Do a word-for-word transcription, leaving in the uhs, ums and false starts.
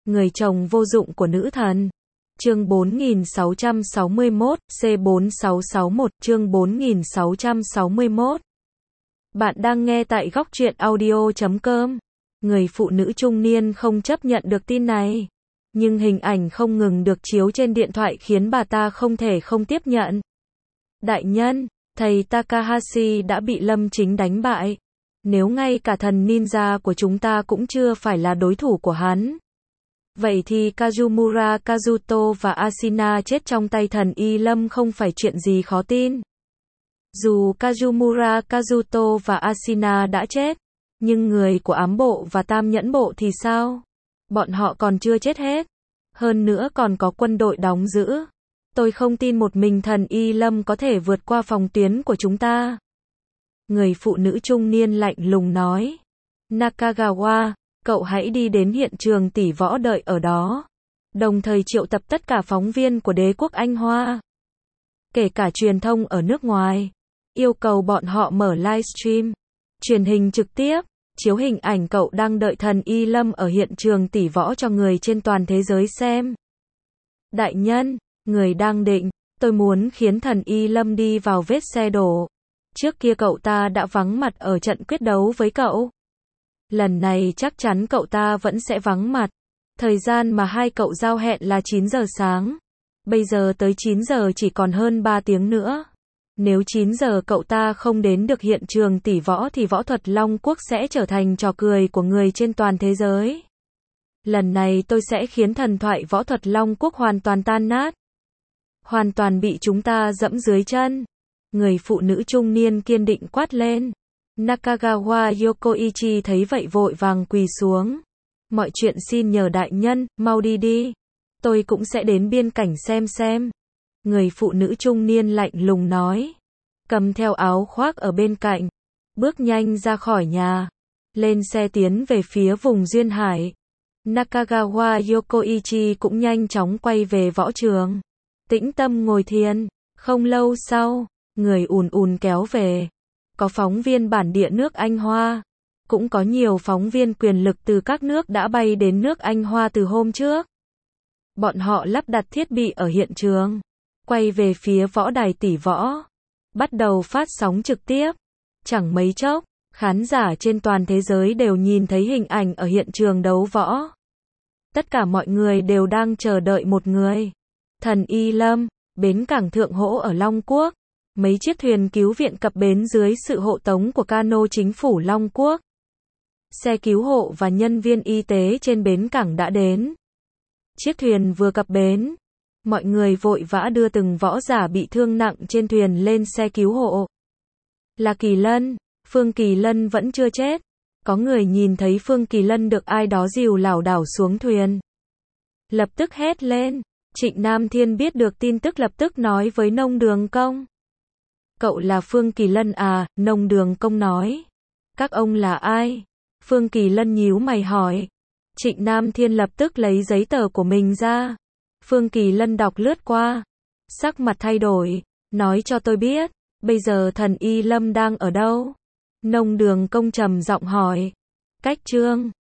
Người chồng vô dụng của nữ thần. Chương bốn nghìn sáu trăm sáu mươi mốt, C bốn sáu sáu mốt, chương bốn nghìn sáu trăm sáu mươi mốt. Bạn đang nghe tại góc truyện audio chấm com. Người phụ nữ trung niên không chấp nhận được tin này. Nhưng hình ảnh không ngừng được chiếu trên điện thoại khiến bà ta không thể không tiếp nhận. Đại nhân, thầy Takahashi đã bị Lâm Chính đánh bại. Nếu ngay cả thần ninja của chúng ta cũng chưa phải là đối thủ của hắn. Vậy thì Kazumura Kazuto và Ashina chết trong tay thần Y Lâm không phải chuyện gì khó tin. Dù Kazumura Kazuto và Ashina đã chết, nhưng người của ám bộ và tam nhẫn bộ thì sao? Bọn họ còn chưa chết hết. Hơn nữa còn có quân đội đóng giữ. Tôi không tin một mình thần Y Lâm có thể vượt qua phòng tuyến của chúng ta. Người phụ nữ trung niên lạnh lùng nói. Nakagawa, cậu hãy đi đến hiện trường tỷ võ đợi ở đó. Đồng thời triệu tập tất cả phóng viên của đế quốc Anh Hoa. Kể cả truyền thông ở nước ngoài. Yêu cầu bọn họ mở livestream, truyền hình trực tiếp, chiếu hình ảnh cậu đang đợi thần Y Lâm ở hiện trường tỷ võ cho người trên toàn thế giới xem. Đại nhân, người đang định, tôi muốn khiến thần Y Lâm đi vào vết xe đổ. Trước kia cậu ta đã vắng mặt ở trận quyết đấu với cậu. Lần này chắc chắn cậu ta vẫn sẽ vắng mặt. Thời gian mà hai cậu giao hẹn là chín giờ sáng. Bây giờ tới chín giờ chỉ còn hơn ba tiếng nữa. Nếu chín giờ cậu ta không đến được hiện trường tỷ võ thì võ thuật Long Quốc sẽ trở thành trò cười của người trên toàn thế giới. Lần này tôi sẽ khiến thần thoại võ thuật Long Quốc hoàn toàn tan nát. Hoàn toàn bị chúng ta dẫm dưới chân. Người phụ nữ trung niên kiên định quát lên. Nakagawa Yokoichi thấy vậy vội vàng quỳ xuống. Mọi chuyện xin nhờ đại nhân, mau đi đi. Tôi cũng sẽ đến biên cảnh xem xem. Người phụ nữ trung niên lạnh lùng nói. Cầm theo áo khoác ở bên cạnh. Bước nhanh ra khỏi nhà. Lên xe tiến về phía vùng duyên hải. Nakagawa Yokoichi cũng nhanh chóng quay về võ trường. Tĩnh tâm ngồi thiền. Không lâu sau, người ùn ùn kéo về. Có phóng viên bản địa nước Anh Hoa. Cũng có nhiều phóng viên quyền lực từ các nước đã bay đến nước Anh Hoa từ hôm trước. Bọn họ lắp đặt thiết bị ở hiện trường. Quay về phía võ đài tỷ võ. Bắt đầu phát sóng trực tiếp. Chẳng mấy chốc, khán giả trên toàn thế giới đều nhìn thấy hình ảnh ở hiện trường đấu võ. Tất cả mọi người đều đang chờ đợi một người. Thần Y Lâm, bến cảng Thượng Hỗ ở Long Quốc. Mấy chiếc thuyền cứu viện cập bến dưới sự hộ tống của cano chính phủ Long Quốc. Xe cứu hộ và nhân viên y tế trên bến cảng đã đến. Chiếc thuyền vừa cập bến. Mọi người vội vã đưa từng võ giả bị thương nặng trên thuyền lên xe cứu hộ. Là Kỳ Lân, Phương Kỳ Lân vẫn chưa chết. Có người nhìn thấy Phương Kỳ Lân được ai đó dìu lảo đảo xuống thuyền. Lập tức hét lên. Trịnh Nam Thiên biết được tin tức lập tức nói với Nông Đường Công. Cậu là Phương Kỳ Lân à? Nông Đường Công nói. Các ông là ai? Phương Kỳ Lân nhíu mày hỏi. Trịnh Nam Thiên lập tức lấy giấy tờ của mình ra. Phương Kỳ Lân đọc lướt qua. Sắc mặt thay đổi. Nói cho tôi biết, bây giờ thần Y Lâm đang ở đâu? Nông Đường Công trầm giọng hỏi. Cách Trương.